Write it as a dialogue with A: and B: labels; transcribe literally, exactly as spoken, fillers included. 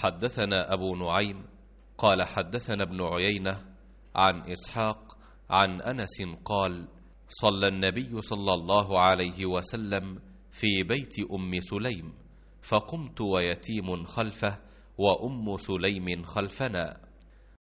A: حدثنا أبو نعيم قال حدثنا ابن عيينة عن إسحاق عن أنس قال: صلى النبي صلى الله عليه وسلم في بيت أم سليم، فقمت ويتيم خلفه وأم سليم خلفنا،